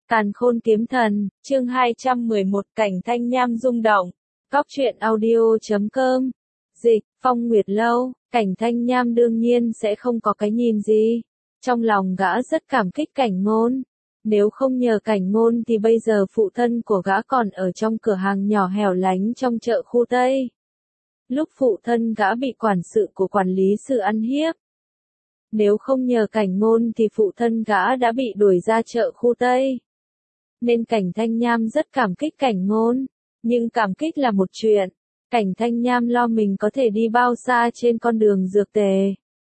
Càn khôn kiếm thần, chương 211 cảnh thanh nham rung động. Cóc truyện audio.com. Dịch, Phong Nguyệt Lâu, cảnh thanh nham đương nhiên sẽ không có cái nhìn gì. Trong lòng gã rất cảm kích cảnh ngôn. Nếu không nhờ cảnh ngôn thì bây giờ phụ thân của gã còn ở trong cửa hàng nhỏ hẻo lánh trong chợ khu Tây. Lúc phụ thân gã bị quản sự của quản lý sự ăn hiếp. Nếu không nhờ cảnh ngôn thì phụ thân gã đã bị đuổi ra chợ khu Tây. Nên cảnh thanh nham rất cảm kích cảnh ngôn. Nhưng cảm kích là một chuyện. Cảnh thanh nham lo mình có thể đi bao xa trên con đường dược tề.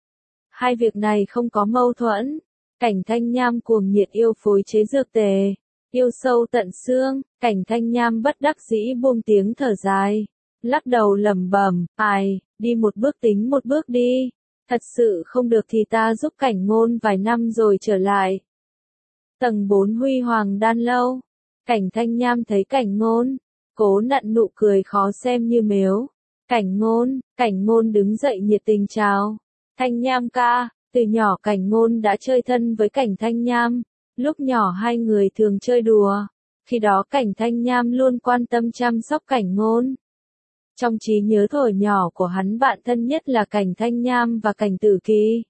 Hai việc này không có mâu thuẫn. Cảnh thanh nham cuồng nhiệt yêu phối chế dược tề. Yêu sâu tận xương. Cảnh thanh nham bất đắc dĩ buông tiếng thở dài. Lắc đầu lẩm bẩm, đi một bước tính một bước đi. Thật sự không được thì ta giúp cảnh ngôn vài năm rồi trở lại. Tầng 4 Huy Hoàng Đan Lâu. Cảnh thanh nham thấy cảnh ngôn. Cố nặn nụ cười khó xem như mếu. Cảnh ngôn đứng dậy nhiệt tình chào. Thanh nham ca, từ nhỏ cảnh ngôn đã chơi thân với cảnh thanh nham. Lúc nhỏ hai người thường chơi đùa. Khi đó cảnh thanh nham luôn quan tâm chăm sóc cảnh ngôn. Trong trí nhớ thuở nhỏ của hắn bạn thân nhất là cảnh thanh nham và cảnh tử kỳ.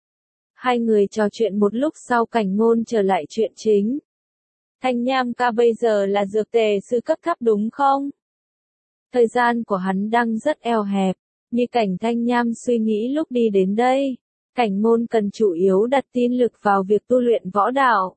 Hai người trò chuyện một lúc sau cảnh ngôn trở lại chuyện chính. Thanh nham ca bây giờ là dược tề sư cấp thấp đúng không? Thời gian của hắn đang rất eo hẹp, như cảnh thanh nham suy nghĩ lúc đi đến đây. Cảnh ngôn cần chủ yếu đặt tin lực vào việc tu luyện võ đạo.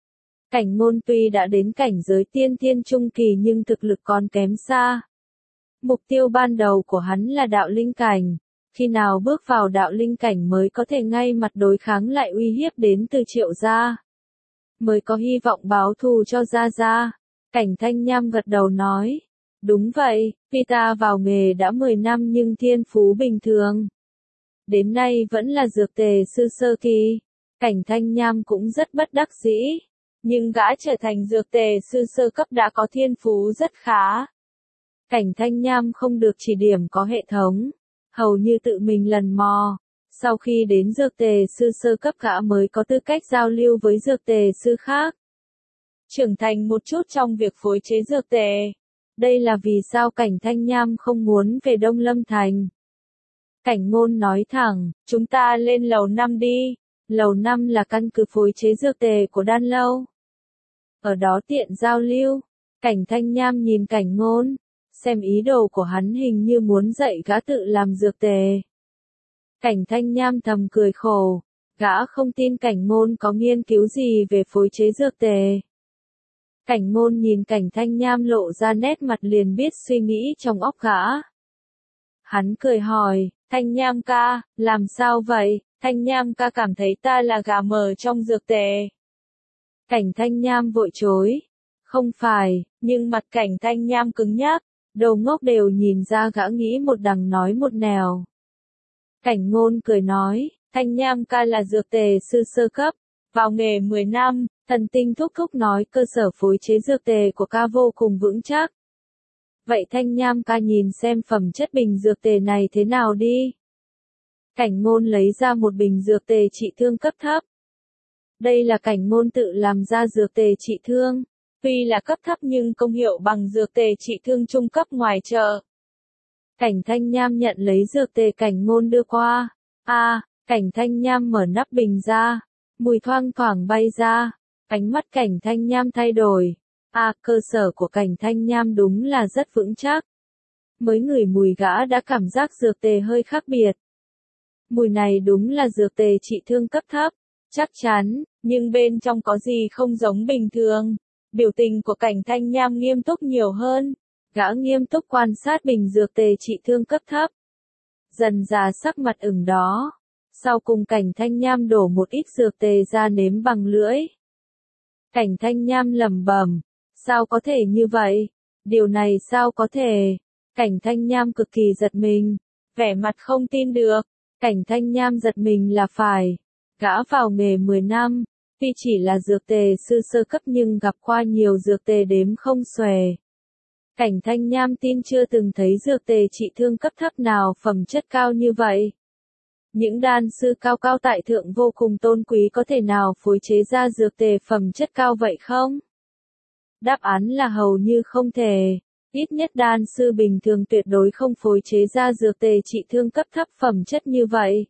Cảnh ngôn tuy đã đến cảnh giới tiên thiên trung kỳ nhưng thực lực còn kém xa. Mục tiêu ban đầu của hắn là đạo linh cảnh. Khi nào bước vào đạo linh cảnh mới có thể ngay mặt đối kháng lại uy hiếp đến từ Triệu gia. Mới có hy vọng báo thù cho gia gia. Cảnh thanh nham gật đầu nói. Đúng vậy, tuy ta vào nghề đã 10 năm nhưng thiên phú bình thường. Đến nay vẫn là dược tề sư sơ kỳ. Cảnh thanh nham cũng rất bất đắc dĩ. Nhưng gã trở thành dược tề sư sơ cấp đã có thiên phú rất khá. Cảnh thanh nham không được chỉ điểm có hệ thống. Hầu như tự mình lần mò. Sau khi đến dược tề sư sơ cấp gã mới có tư cách giao lưu với dược tề sư khác. Trưởng thành một chút trong việc phối chế dược tề. Đây là vì sao cảnh thanh nham không muốn về Đông Lâm Thành. Cảnh ngôn nói thẳng, chúng ta lên lầu 5 đi. Lầu 5 là căn cứ phối chế dược tề của đan lâu. Ở đó tiện giao lưu. Cảnh thanh nham nhìn cảnh ngôn. Xem ý đồ của hắn hình như muốn dạy gã tự làm dược tề. Cảnh thanh nham thầm cười khổ. Gã không tin cảnh ngôn có nghiên cứu gì về phối chế dược tề. Cảnh ngôn nhìn cảnh thanh nham lộ ra nét mặt liền biết suy nghĩ trong óc gã. Hắn cười hỏi, thanh nham ca, làm sao vậy? Thanh nham ca cảm thấy ta là gà mờ trong dược tề. Cảnh thanh nham vội chối. Không phải, nhưng mặt cảnh thanh nham cứng nhắc. Đồ ngốc đều nhìn ra gã nghĩ một đằng nói một nẻo. Cảnh ngôn cười nói, thanh nham ca là dược tề sư sơ cấp. Vào nghề 10 năm, thần tinh thúc thúc nói cơ sở phối chế dược tề của ca vô cùng vững chắc. Vậy thanh nham ca nhìn xem phẩm chất bình dược tề này thế nào đi. Cảnh ngôn lấy ra một bình dược tề trị thương cấp thấp. Đây là cảnh ngôn tự làm ra dược tề trị thương. Tuy là cấp thấp nhưng công hiệu bằng dược tề trị thương trung cấp ngoài chợ. Cảnh thanh nham nhận lấy dược tề cảnh ngôn đưa qua. Cảnh thanh nham mở nắp bình ra. Mùi thoang thoảng bay ra. Ánh mắt cảnh thanh nham thay đổi. Cơ sở của cảnh thanh nham đúng là rất vững chắc. Mới ngửi mùi gã đã cảm giác dược tề hơi khác biệt. Mùi này đúng là dược tề trị thương cấp thấp. Chắc chắn, nhưng bên trong có gì không giống bình thường. Biểu tình của cảnh thanh nham nghiêm túc nhiều hơn. Gã nghiêm túc quan sát bình dược tề trị thương cấp thấp. Dần dà sắc mặt ửng đó. Sau cùng cảnh thanh nham đổ một ít dược tề ra nếm bằng lưỡi. Cảnh thanh nham lẩm bẩm. Sao có thể như vậy? Điều này sao có thể? Cảnh thanh nham cực kỳ giật mình. Vẻ mặt không tin được. Cảnh thanh nham giật mình là phải. Gã vào nghề 10 năm. Tuy chỉ là dược tề sư sơ cấp nhưng gặp qua nhiều dược tề đếm không xuể. Cảnh thanh nham tin chưa từng thấy dược tề trị thương cấp thấp nào phẩm chất cao như vậy. Những đan sư cao cao tại thượng vô cùng tôn quý có thể nào phối chế ra dược tề phẩm chất cao vậy không? Đáp án là hầu như không thể. Ít nhất đan sư bình thường tuyệt đối không phối chế ra dược tề trị thương cấp thấp phẩm chất như vậy.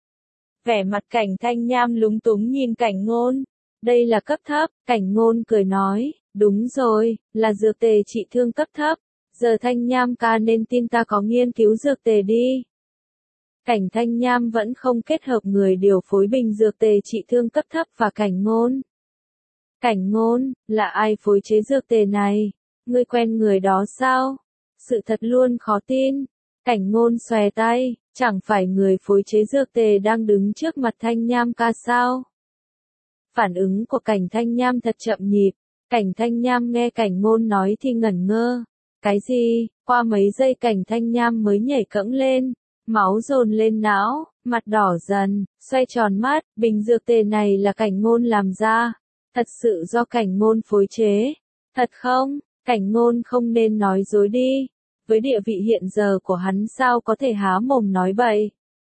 Vẻ mặt Cảnh Thanh Nham lúng túng nhìn Cảnh Ngôn. Đây là cấp thấp, Cảnh Ngôn cười nói, đúng rồi, là dược tề trị thương cấp thấp. Giờ Thanh Nham ca nên tin ta có nghiên cứu dược tề đi. Cảnh Thanh Nham vẫn không kết hợp người điều phối bình dược tề trị thương cấp thấp và Cảnh Ngôn. Cảnh Ngôn, là ai phối chế dược tề này? Ngươi quen người đó sao? Sự thật luôn khó tin. Cảnh Ngôn xòe tay, chẳng phải người phối chế dược tề đang đứng trước mặt Thanh Nham ca sao? Phản ứng của Cảnh Thanh Nham thật chậm nhịp. Cảnh Thanh Nham nghe Cảnh Ngôn nói thì ngẩn ngơ. Cái gì? Qua mấy giây Cảnh Thanh Nham mới nhảy cẫng lên. Máu dồn lên não, mặt đỏ dần, xoay tròn mắt, bình dược tề này là Cảnh Ngôn làm ra. Thật sự do Cảnh Ngôn phối chế. Thật không? Cảnh Ngôn không nên nói dối đi. Với địa vị hiện giờ của hắn sao có thể há mồm nói bậy.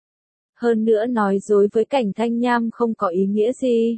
Hơn nữa nói dối với Cảnh Thanh Nham không có ý nghĩa gì.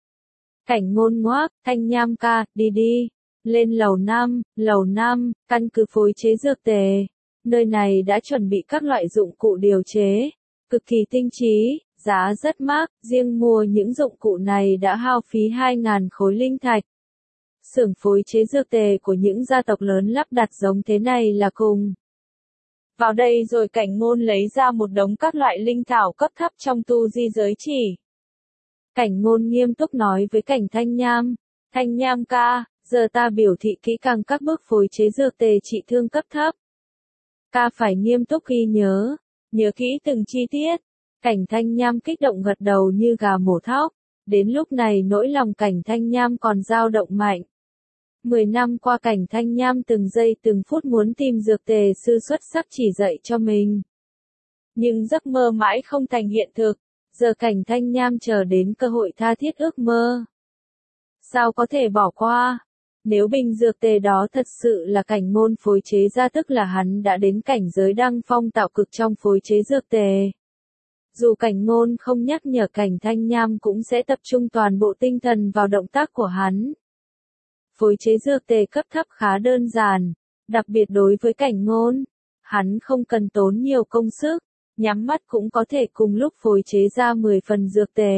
Cảnh Ngôn ngoác, Thanh Nham ca, đi đi. Lên lầu 5, căn cứ phối chế dược tề. Nơi này đã chuẩn bị các loại dụng cụ điều chế. Cực kỳ tinh trí, giá rất mắc, riêng mua những dụng cụ này đã hao phí 2.000 khối linh thạch. Xưởng phối chế dược tề của những gia tộc lớn lắp đặt giống thế này là cùng. Vào đây rồi Cảnh Ngôn lấy ra một đống các loại linh thảo cấp thấp trong tu di giới chỉ. Cảnh Ngôn nghiêm túc nói với Cảnh Thanh Nham. Thanh Nham ca, giờ ta biểu thị kỹ càng các bước phối chế dược tề trị thương cấp thấp. Ca phải nghiêm túc ghi nhớ kỹ từng chi tiết. Cảnh Thanh Nham kích động gật đầu như gà mổ thóc. Đến lúc này nỗi lòng Cảnh Thanh Nham còn dao động mạnh. 10 năm qua Cảnh Thanh Nham từng giây từng phút muốn tìm dược tề sư xuất sắc chỉ dạy cho mình. Nhưng giấc mơ mãi không thành hiện thực. Giờ Cảnh Thanh Nham chờ đến cơ hội tha thiết ước mơ. Sao có thể bỏ qua? Nếu bình dược tề đó thật sự là Cảnh Ngôn phối chế ra tức là hắn đã đến cảnh giới đăng phong tạo cực trong phối chế dược tề. Dù Cảnh Ngôn không nhắc nhở Cảnh Thanh Nham cũng sẽ tập trung toàn bộ tinh thần vào động tác của hắn. Phối chế dược tề cấp thấp khá đơn giản, đặc biệt đối với Cảnh Ngôn. Hắn không cần tốn nhiều công sức, nhắm mắt cũng có thể cùng lúc phối chế ra 10 phần dược tề.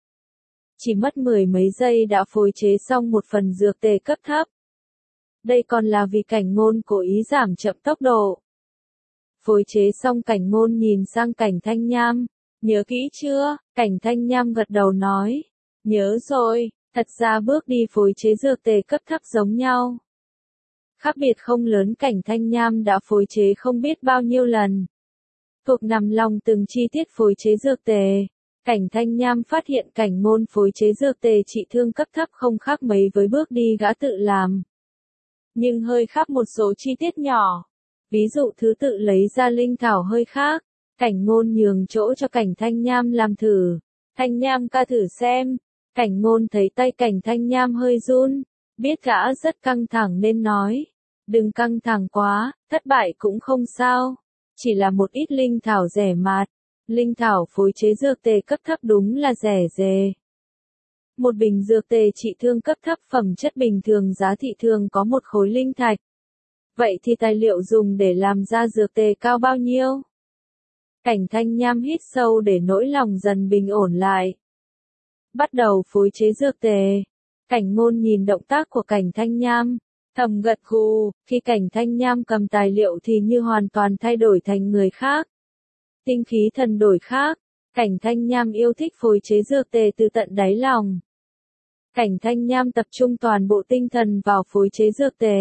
Chỉ mất 10 mấy giây đã phối chế xong một phần dược tề cấp thấp. Đây còn là vì Cảnh Ngôn cố ý giảm chậm tốc độ. Phối chế xong Cảnh Ngôn nhìn sang Cảnh Thanh Nham. Nhớ kỹ chưa? Cảnh Thanh Nham gật đầu nói. Nhớ rồi, thật ra bước đi phối chế dược tề cấp thấp giống nhau. Khác biệt không lớn, Cảnh Thanh Nham đã phối chế không biết bao nhiêu lần. Thuộc nằm lòng từng chi tiết phối chế dược tề. Cảnh Thanh Nham phát hiện Cảnh Ngôn phối chế dược tề trị thương cấp thấp không khác mấy với bước đi gã tự làm. Nhưng hơi khác một số chi tiết nhỏ. Ví dụ thứ tự lấy ra linh thảo hơi khác. Cảnh Ngôn nhường chỗ cho Cảnh Thanh Nham làm thử. Thanh Nham ca thử xem. Cảnh Ngôn thấy tay Cảnh Thanh Nham hơi run. Biết gã rất căng thẳng nên nói. Đừng căng thẳng quá, thất bại cũng không sao. Chỉ là một ít linh thảo rẻ mạt. Linh thảo phối chế dược tề cấp thấp đúng là rẻ rề. Một bình dược tề trị thương cấp thấp phẩm chất bình thường giá thị trường có 1 khối linh thạch. Vậy thì tài liệu dùng để làm ra dược tề cao bao nhiêu? Cảnh Thanh Nham hít sâu để nỗi lòng dần bình ổn lại. Bắt đầu phối chế dược tề. Cảnh Ngôn nhìn động tác của Cảnh Thanh Nham, thầm gật gù. Khi Cảnh Thanh Nham cầm tài liệu thì như hoàn toàn thay đổi thành người khác. Tinh khí thần đổi khác. Cảnh Thanh Nham yêu thích phối chế dược tề từ tận đáy lòng. Cảnh Thanh Nham tập trung toàn bộ tinh thần vào phối chế dược tề.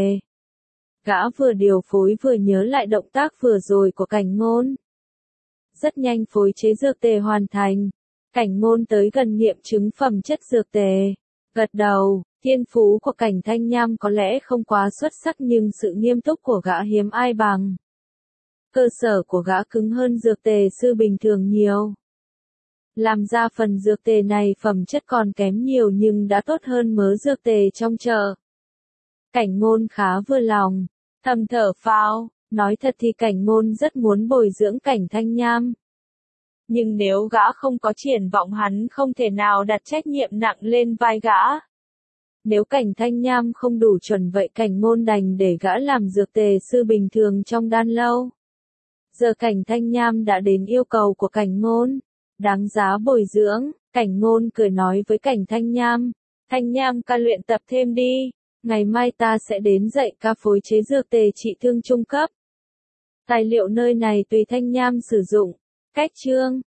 Gã vừa điều phối vừa nhớ lại động tác vừa rồi của Cảnh Ngôn. Rất nhanh phối chế dược tề hoàn thành. Cảnh Ngôn tới gần nghiệm chứng phẩm chất dược tề. Gật đầu, thiên phú của Cảnh Thanh Nham có lẽ không quá xuất sắc nhưng sự nghiêm túc của gã hiếm ai bằng. Cơ sở của gã cứng hơn dược tề sư bình thường nhiều. Làm ra phần dược tề này phẩm chất còn kém nhiều nhưng đã tốt hơn mớ dược tề trong chợ. Cảnh Ngôn khá vừa lòng, thầm thở phào, nói thật thì Cảnh Ngôn rất muốn bồi dưỡng Cảnh Thanh Nham. Nhưng nếu gã không có triển vọng hắn không thể nào đặt trách nhiệm nặng lên vai gã. Nếu Cảnh Thanh Nham không đủ chuẩn vậy Cảnh Ngôn đành để gã làm dược tề sư bình thường trong đan lâu. Giờ Cảnh Thanh Nham đã đến yêu cầu của Cảnh Ngôn, đáng giá bồi dưỡng. Cảnh Ngôn cười nói với Cảnh Thanh Nham, Thanh Nham ca luyện tập thêm đi, ngày mai ta sẽ đến dạy ca phối chế dược tề trị thương trung cấp. Tài liệu nơi này tùy Thanh Nham sử dụng. Cách chương